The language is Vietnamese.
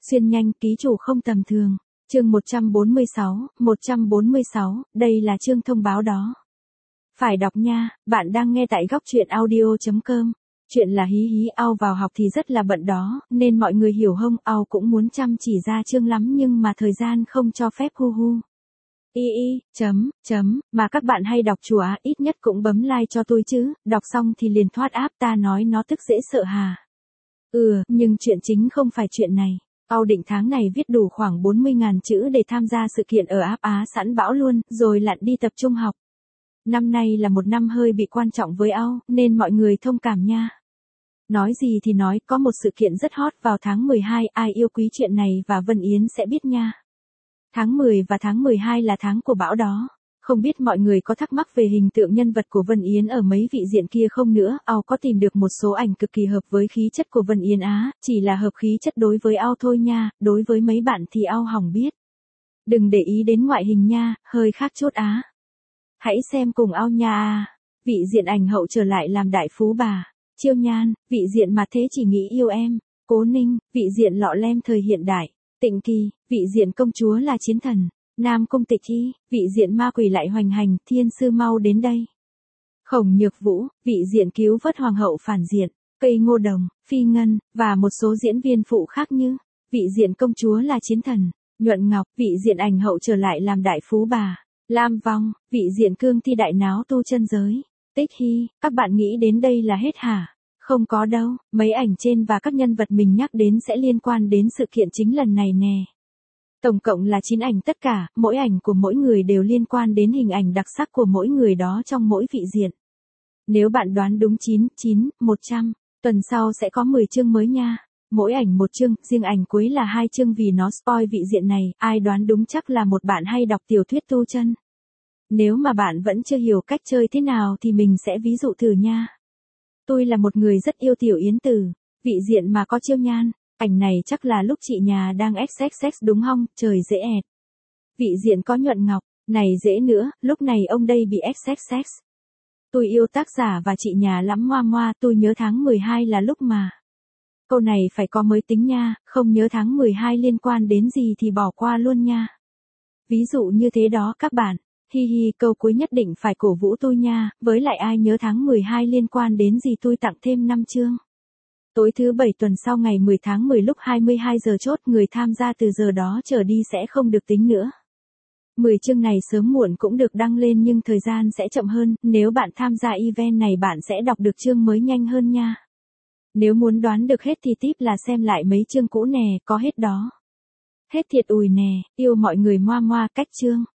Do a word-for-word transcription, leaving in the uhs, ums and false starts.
Xuyên nhanh, ký chủ không tầm thường. Chương một trăm bốn mươi sáu, một trăm bốn mươi sáu, đây là chương thông báo đó. Phải đọc nha, bạn đang nghe tại góc truyện audio chấm com. Chuyện là hí hí ao vào học thì rất là bận đó, nên mọi người hiểu không, ao cũng muốn chăm chỉ ra chương lắm nhưng mà thời gian không cho phép hu hu. Y y, chấm, chấm, mà các bạn hay đọc chùa ít nhất cũng bấm like cho tôi chứ, đọc xong thì liền thoát áp ta nói nó tức dễ sợ hà. Ừ, nhưng chuyện chính không phải chuyện này. Ao định tháng này viết đủ khoảng bốn mươi nghìn chữ để tham gia sự kiện ở áp Á sẵn bão luôn, rồi lặn đi tập trung học. Năm nay là một năm hơi bị quan trọng với Ao, nên mọi người thông cảm nha. Nói gì thì nói, có một sự kiện rất hot vào tháng mười hai, ai yêu quý chuyện này và Vân Yến sẽ biết nha. Tháng mười và tháng mười hai là tháng của bão đó. Không biết mọi người có thắc mắc về hình tượng nhân vật của Vân Yến ở mấy vị diện kia không nữa, Ao có tìm được một số ảnh cực kỳ hợp với khí chất của Vân Yến Á, chỉ là hợp khí chất đối với Ao thôi nha, đối với mấy bạn thì Ao hỏng biết. Đừng để ý đến ngoại hình nha, hơi khác chốt á. Hãy xem cùng Ao nha. Vị diện ảnh hậu trở lại làm đại phú bà. Chiêu Nhan, vị diện mà thế chỉ nghĩ yêu em. Cố Ninh, vị diện lọ lem thời hiện đại. Tịnh Kỳ, vị diện công chúa là chiến thần. Nam Cung Tịch Y, vị diện ma quỷ lại hoành hành, thiên sư mau đến đây. Khổng Nhược Vũ, vị diện cứu vớt hoàng hậu phản diện. Cây Ngô Đồng, Phi Ngân, và một số diễn viên phụ khác như, vị diện công chúa là chiến thần. Nhuận Ngọc, vị diện ảnh hậu trở lại làm đại phú bà. Lam Vong, vị diện cương thi đại náo tu chân giới. Tích Hy, các bạn nghĩ đến đây là hết hả? Không có đâu, mấy ảnh trên và các nhân vật mình nhắc đến sẽ liên quan đến sự kiện chính lần này nè. Tổng cộng là chín ảnh tất cả, mỗi ảnh của mỗi người đều liên quan đến hình ảnh đặc sắc của mỗi người đó trong mỗi vị diện. Nếu bạn đoán đúng chín, chín, một trăm, tuần sau sẽ có mười chương mới nha. Mỗi ảnh một chương, riêng ảnh cuối là hai chương vì nó spoil vị diện này, ai đoán đúng chắc là một bạn hay đọc tiểu thuyết tu chân. Nếu mà bạn vẫn chưa hiểu cách chơi thế nào thì mình sẽ ví dụ thử nha. Tôi là một người rất yêu Tiểu Yến Tử, vị diện mà có Chiêu Nhan. Ảnh này chắc là lúc chị nhà đang ích ích ích đúng không, trời dễ ẹt. Vị diện có Nhuận Ngọc, này dễ nữa, lúc này ông đây bị ích ích ích. Tôi yêu tác giả và chị nhà lắm moa moa, tôi nhớ tháng mười hai là lúc mà. Câu này phải có mới tính nha, không nhớ tháng mười hai liên quan đến gì thì bỏ qua luôn nha. Ví dụ như thế đó các bạn, hi hi câu cuối nhất định phải cổ vũ tôi nha, với lại ai nhớ tháng mười hai liên quan đến gì tôi tặng thêm năm chương. Tối thứ bảy tuần sau ngày mười tháng mười lúc hai mươi hai giờ chốt, người tham gia từ giờ đó trở đi sẽ không được tính nữa. mười chương này sớm muộn cũng được đăng lên nhưng thời gian sẽ chậm hơn, nếu bạn tham gia event này bạn sẽ đọc được chương mới nhanh hơn nha. Nếu muốn đoán được hết thì tip là xem lại mấy chương cũ nè, có hết đó. Hết thiệt ùi nè, yêu mọi người moa moa cách chương.